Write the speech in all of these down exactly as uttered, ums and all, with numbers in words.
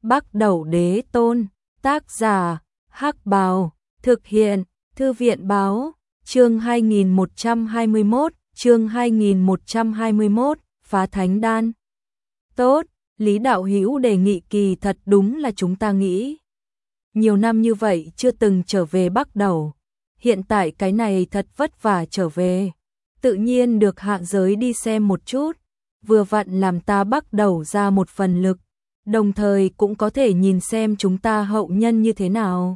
Bắc Đẩu Đế Tôn, tác giả, Hắc Bào, thực hiện, Thư viện Báo, chương hai nghìn một trăm hai mươi mốt, chương hai nghìn một trăm hai mươi mốt, phá thánh đan. Tốt, Lý đạo hữu đề nghị kỳ thật đúng là chúng ta nghĩ. Nhiều năm như vậy chưa từng trở về Bắc Đẩu, hiện tại cái này thật vất vả trở về, tự nhiên được hạ giới đi xem một chút, vừa vặn làm ta Bắc Đẩu ra một phần lực, đồng thời cũng có thể nhìn xem chúng ta hậu nhân như thế nào.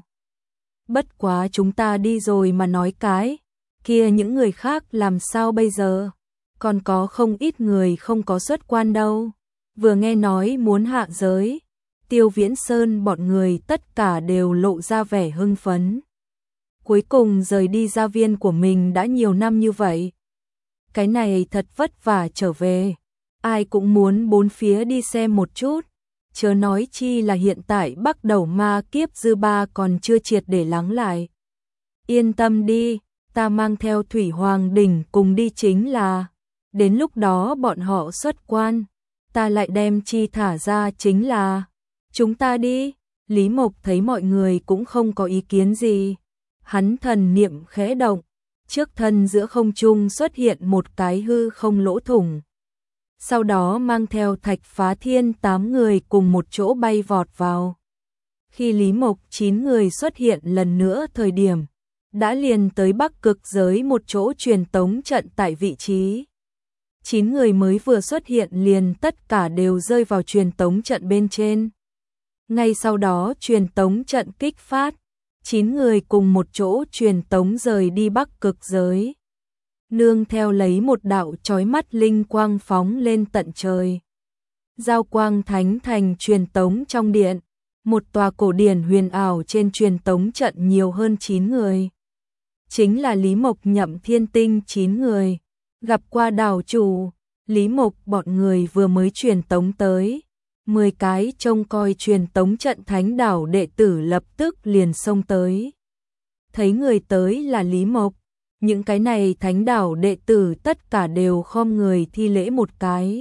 Bất quá chúng ta đi rồi mà nói cái, kia những người khác làm sao bây giờ, còn có không ít người không có xuất quan đâu, vừa nghe nói muốn hạ giới, Tiêu Viễn Sơn bọn người tất cả đều lộ ra vẻ hưng phấn. Cuối cùng rời đi gia viên của mình đã nhiều năm như vậy. Cái này thật vất vả trở về, ai cũng muốn bốn phía đi xem một chút, chớ nói chi là hiện tại Bắc Đẩu ma kiếp dư ba còn chưa triệt để lắng lại. Yên tâm đi, ta mang theo Thủy Hoàng Đỉnh cùng đi chính là, đến lúc đó bọn họ xuất quan, ta lại đem chi thả ra chính là, chúng ta đi. Lý Mộc thấy mọi người cũng không có ý kiến gì, hắn thần niệm khẽ động, trước thân giữa không trung xuất hiện một cái hư không lỗ thủng. Sau đó mang theo Thạch Phá Thiên tám người cùng một chỗ bay vọt vào. Khi Lý Mộc chín người xuất hiện lần nữa thời điểm, đã liền tới Bắc Cực giới một chỗ truyền tống trận tại vị trí. chín người mới vừa xuất hiện liền tất cả đều rơi vào truyền tống trận bên trên. Ngay sau đó truyền tống trận kích phát, chín người cùng một chỗ truyền tống rời đi Bắc Cực giới. Nương theo lấy một đạo chói mắt linh quang phóng lên tận trời. Giao quang thánh thành truyền tống trong điện, một tòa cổ điển huyền ảo trên truyền tống trận nhiều hơn chín người. Chính là Lý Mộc Nhậm Thiên Tinh chín người, gặp qua đảo chủ, Lý Mộc bọn người vừa mới truyền tống tới. mười cái trông coi truyền tống trận thánh đảo đệ tử lập tức liền xông tới. Thấy người tới là Lý Mộc, những cái này thánh đảo đệ tử tất cả đều khom người thi lễ một cái.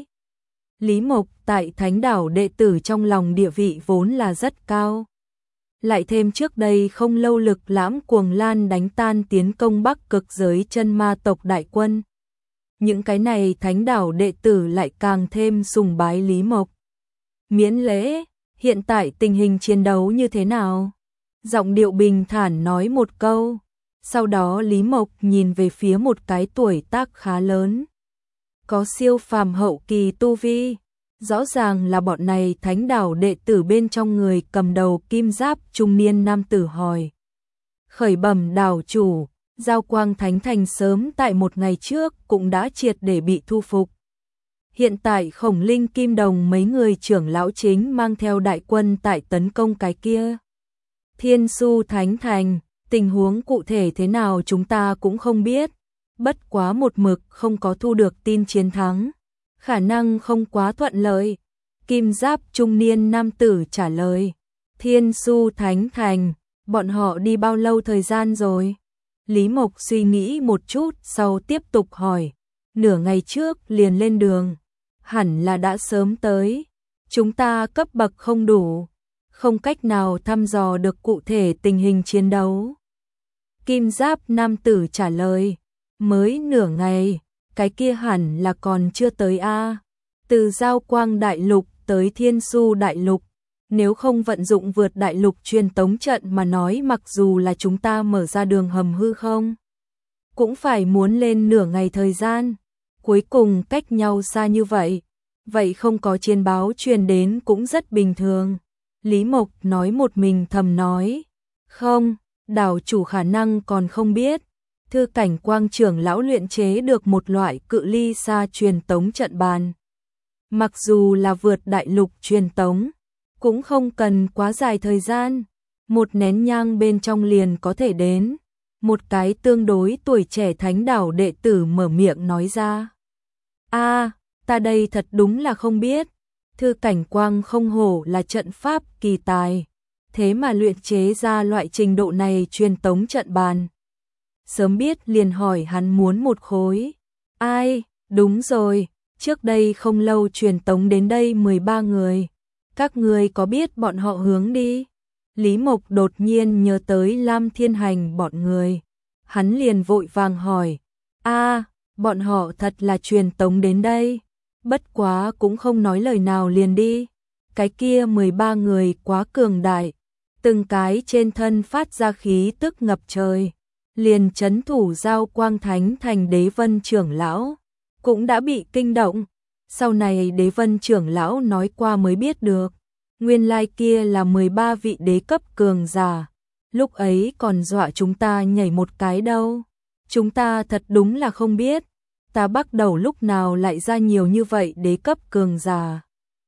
Lý Mộc tại thánh đảo đệ tử trong lòng địa vị vốn là rất cao. Lại thêm trước đây không lâu Lực Lãm Cuồng Lan đánh tan tiến công Bắc Cực giới chân ma tộc đại quân. Những cái này thánh đảo đệ tử lại càng thêm sùng bái Lý Mộc. Miễn lễ, hiện tại tình hình chiến đấu như thế nào? Giọng điệu bình thản nói một câu. Sau đó Lý Mộc nhìn về phía một cái tuổi tác khá lớn, có siêu phàm hậu kỳ tu vi, rõ ràng là bọn này thánh đảo đệ tử bên trong người cầm đầu kim giáp trung niên nam tử hỏi. Khởi bẩm đảo chủ, Giao Quang Thánh Thành sớm tại một ngày trước cũng đã triệt để bị thu phục. Hiện tại Khổng Linh Kim Đồng mấy người trưởng lão chính mang theo đại quân tại tấn công cái kia Thiên Su Thánh Thành. Tình huống cụ thể thế nào chúng ta cũng không biết, bất quá một mực không có thu được tin chiến thắng, khả năng không quá thuận lợi. Kim giáp trung niên nam tử trả lời, Thiên Su Thánh Thành, bọn họ đi bao lâu thời gian rồi? Lý Mộc suy nghĩ một chút sau tiếp tục hỏi, nửa ngày trước liền lên đường, hẳn là đã sớm tới, chúng ta cấp bậc không đủ, không cách nào thăm dò được cụ thể tình hình chiến đấu. Kim giáp nam tử trả lời, mới nửa ngày, cái kia hẳn là còn chưa tới a. Từ Giao Quang Đại Lục tới Thiên Su Đại Lục, nếu không vận dụng vượt đại lục truyền tống trận mà nói mặc dù là chúng ta mở ra đường hầm hư không, cũng phải muốn lên nửa ngày thời gian, cuối cùng cách nhau xa như vậy, vậy không có chiến báo truyền đến cũng rất bình thường. Lý Mộc nói một mình thầm nói, không, đảo chủ khả năng còn không biết, Thư Cảnh Quang trưởng lão luyện chế được một loại cự ly xa truyền tống trận bàn. Mặc dù là vượt đại lục truyền tống, cũng không cần quá dài thời gian, một nén nhang bên trong liền có thể đến. Một cái tương đối tuổi trẻ thánh đảo đệ tử mở miệng nói ra. A, ta đây thật đúng là không biết. Thư Cảnh Quang không hổ là trận pháp kỳ tài, thế mà luyện chế ra loại trình độ này truyền tống trận bàn. Sớm biết liền hỏi hắn muốn một khối. Ai, đúng rồi, trước đây không lâu truyền tống đến đây mười ba người, Các ngươi có biết bọn họ hướng đi? Lý Mộc đột nhiên nhớ tới Lam Thiên Hành bọn người. Hắn liền vội vàng hỏi, a bọn họ thật là truyền tống đến đây. Bất quá cũng không nói lời nào liền đi. Cái kia mười ba người quá cường đại. Từng cái trên thân phát ra khí tức ngập trời. Liền chấn thủ Giao Quang Thánh Thành Đế Vân trưởng lão. Cũng đã bị kinh động. Sau này Đế Vân trưởng lão nói qua mới biết được. Nguyên lai kia là mười ba vị đế cấp cường giả. Lúc ấy còn dọa chúng ta nhảy một cái đâu. Chúng ta thật đúng là không biết. Ta bắt đầu lúc nào lại ra nhiều như vậy đế cấp cường giả.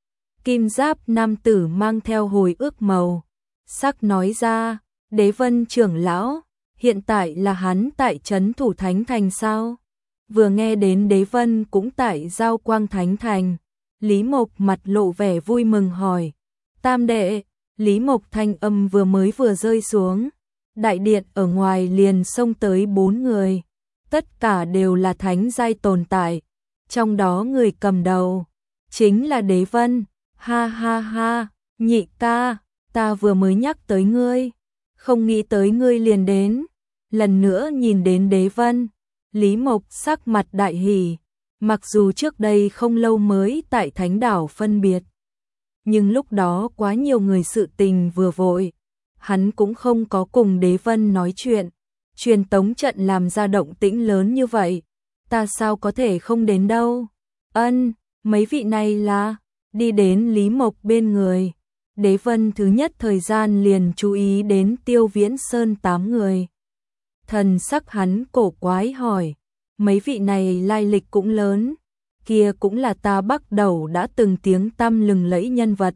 Kim giáp nam tử mang theo hồi ức màu. Sắc nói ra, Đế Vân trưởng lão, hiện tại là hắn tại trấn thủ Thánh Thành sao? Vừa nghe đến Đế Vân cũng tại Giao Quang Thánh Thành. Lý Mộc mặt lộ vẻ vui mừng hỏi. Tam đệ, Lý Mộc thanh âm vừa mới vừa rơi xuống. Đại điện ở ngoài liền xông tới bốn người. Tất cả đều là thánh giai tồn tại. Trong đó người cầm đầu chính là Đế Vân. Ha ha ha, nhị ca, ta vừa mới nhắc tới ngươi. Không nghĩ tới ngươi liền đến. Lần nữa nhìn đến Đế Vân. Lý Mộc sắc mặt đại hỉ. Mặc dù trước đây không lâu mới tại Thánh Đảo phân biệt. Nhưng lúc đó quá nhiều người sự tình vừa vội. Hắn cũng không có cùng Đế Vân nói chuyện. Truyền tống trận làm ra động tĩnh lớn như vậy. Ta sao có thể không đến đâu. Ân, mấy vị này là... Đi đến Lý Mộc bên người. Đế Vân thứ nhất thời gian liền chú ý đến Tiêu Viễn Sơn tám người. Thần sắc hắn cổ quái hỏi. Mấy vị này lai lịch cũng lớn. Kia cũng là ta bắt đầu đã từng tiếng tăm lừng lẫy nhân vật.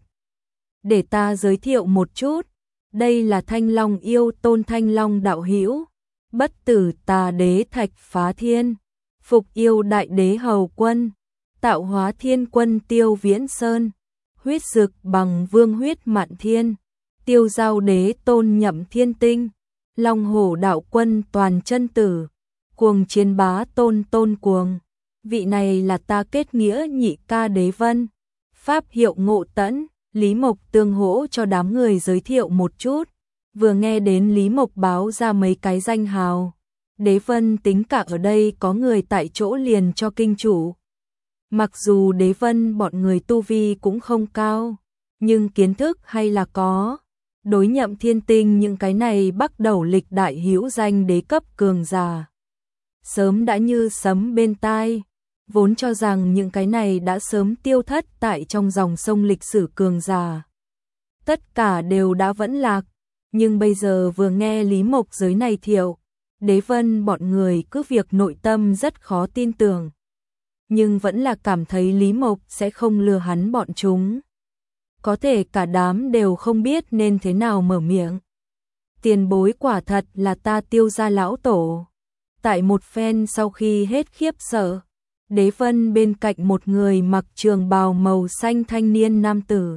Để ta giới thiệu một chút. Đây là Thanh Long yêu tôn Thanh Long đạo hữu. Bất tử tà đế Thạch Phá Thiên. Phục yêu đại đế Hầu Quân. Tạo hóa thiên quân Tiêu Viễn Sơn. Huyết dực bằng vương huyết Mạn Thiên. Tiêu giao đế tôn Nhậm Thiên Tinh. Long hổ đạo quân Toàn Chân Tử. Cuồng chiến bá tôn Tôn Cuồng. Vị này là ta kết nghĩa nhị ca Đế Vân. Pháp hiệu Ngộ Tẫn. Lý Mộc tương hỗ cho đám người giới thiệu một chút. Vừa nghe đến Lý Mộc báo ra mấy cái danh hào. Đế Vân tính cả ở đây có người tại chỗ liền cho kinh chủ. Mặc dù Đế Vân bọn người tu vi cũng không cao, nhưng kiến thức hay là có. Đối Nhậm Thiên Tinh những cái này bắt đầu lịch đại hữu danh đế cấp cường giả. Sớm đã như sấm bên tai, vốn cho rằng những cái này đã sớm tiêu thất tại trong dòng sông lịch sử cường giả. Tất cả đều đã vẫn lạc, nhưng bây giờ vừa nghe Lý Mộc giới này thiệu, Đế Vân bọn người cứ việc nội tâm rất khó tin tưởng. Nhưng vẫn là cảm thấy Lý Mộc sẽ không lừa hắn bọn chúng. Có thể cả đám đều không biết nên thế nào mở miệng. Tiền bối quả thật là ta Tiêu gia lão tổ. Tại một phen sau khi hết khiếp sợ, Đế Vân bên cạnh một người mặc trường bào màu xanh thanh niên nam tử.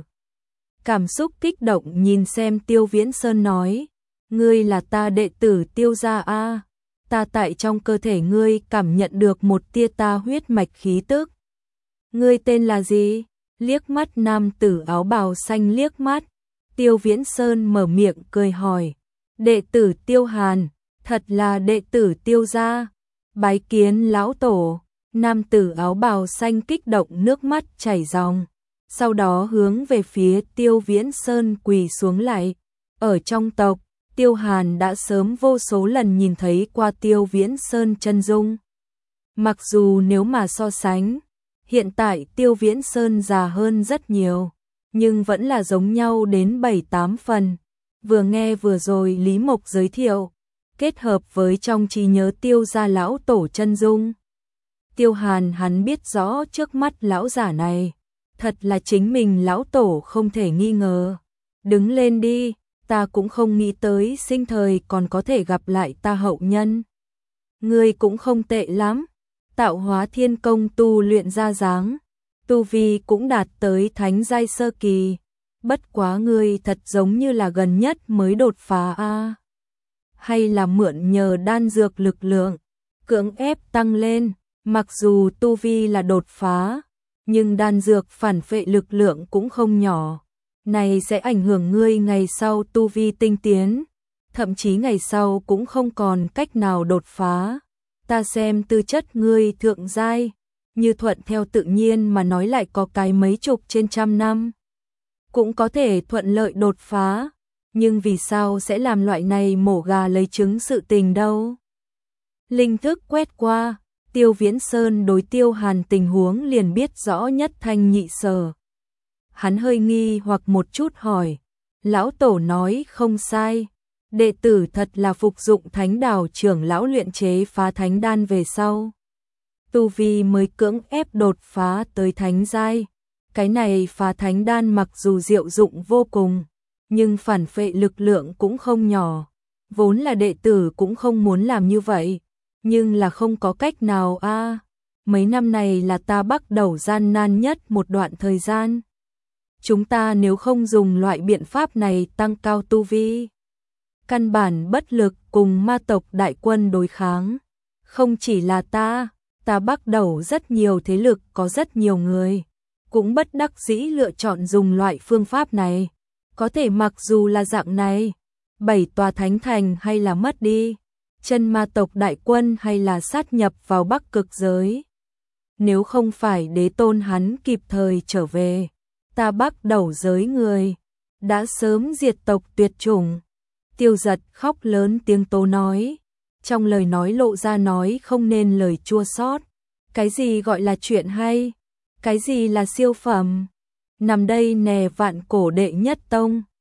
Cảm xúc kích động nhìn xem Tiêu Viễn Sơn nói, ngươi là ta đệ tử Tiêu gia a, ta tại trong cơ thể ngươi cảm nhận được một tia ta huyết mạch khí tức. Ngươi tên là gì? Liếc mắt nam tử áo bào xanh liếc mắt, Tiêu Viễn Sơn mở miệng cười hỏi, đệ tử Tiêu Hàn, thật là đệ tử Tiêu gia, bái kiến lão tổ. Nam tử áo bào xanh kích động nước mắt chảy ròng, sau đó hướng về phía Tiêu Viễn Sơn quỳ xuống lại. Ở trong tộc, Tiêu Hàn đã sớm vô số lần nhìn thấy qua Tiêu Viễn Sơn chân dung. Mặc dù nếu mà so sánh, hiện tại Tiêu Viễn Sơn già hơn rất nhiều, nhưng vẫn là giống nhau đến bảy tám phần. Vừa nghe vừa rồi Lý Mộc giới thiệu, kết hợp với trong trí nhớ Tiêu gia lão tổ chân dung. Tiêu Hàn hắn biết rõ trước mắt lão giả này, thật là chính mình lão tổ không thể nghi ngờ. Đứng lên đi, ta cũng không nghĩ tới sinh thời còn có thể gặp lại ta hậu nhân. Ngươi cũng không tệ lắm, tạo hóa thiên công tu luyện ra dáng, tu vi cũng đạt tới thánh giai sơ kỳ. Bất quá ngươi thật giống như là gần nhất mới đột phá a, hay là mượn nhờ đan dược lực lượng, cưỡng ép tăng lên. Mặc dù tu vi là đột phá, nhưng đan dược phản phệ lực lượng cũng không nhỏ. này sẽ ảnh hưởng ngươi ngày sau tu vi tinh tiến, thậm chí ngày sau cũng không còn cách nào đột phá. Ta xem tư chất ngươi thượng giai, như thuận theo tự nhiên mà nói lại có cái mấy chục trên trăm năm, cũng có thể thuận lợi đột phá, nhưng vì sao sẽ làm loại này mổ gà lấy trứng sự tình đâu? Linh thức quét qua, Tiêu Viễn Sơn đối Tiêu Hàn tình huống liền biết rõ nhất thanh nhị sở. Hắn hơi nghi hoặc một chút hỏi, lão tổ nói không sai, đệ tử thật là phục dụng thánh đào trưởng lão luyện chế phá thánh đan về sau, tu vi mới cưỡng ép đột phá tới thánh giai. Cái này phá thánh đan mặc dù diệu dụng vô cùng, nhưng phản phệ lực lượng cũng không nhỏ. Vốn là đệ tử cũng không muốn làm như vậy, nhưng là không có cách nào a. À, mấy năm này là ta bắt đầu gian nan nhất một đoạn thời gian. Chúng ta nếu không dùng loại biện pháp này tăng cao tu vi, căn bản bất lực cùng ma tộc đại quân đối kháng. Không chỉ là ta, ta bắt đầu rất nhiều thế lực, có rất nhiều người cũng bất đắc dĩ lựa chọn dùng loại phương pháp này. Có thể mặc dù là dạng này, bảy tòa thánh thành hay là mất đi chân ma tộc đại quân hay là sát nhập vào Bắc Cực giới. Nếu không phải đế tôn hắn kịp thời trở về, ta Bắc đầu giới người đã sớm diệt tộc tuyệt chủng. Tiêu Giật khóc lớn tiếng tố nói, trong lời nói lộ ra nói không nên lời chua xót. Cái gì gọi là chuyện hay? Cái gì là siêu phẩm? Nằm đây nè vạn cổ đệ nhất tông.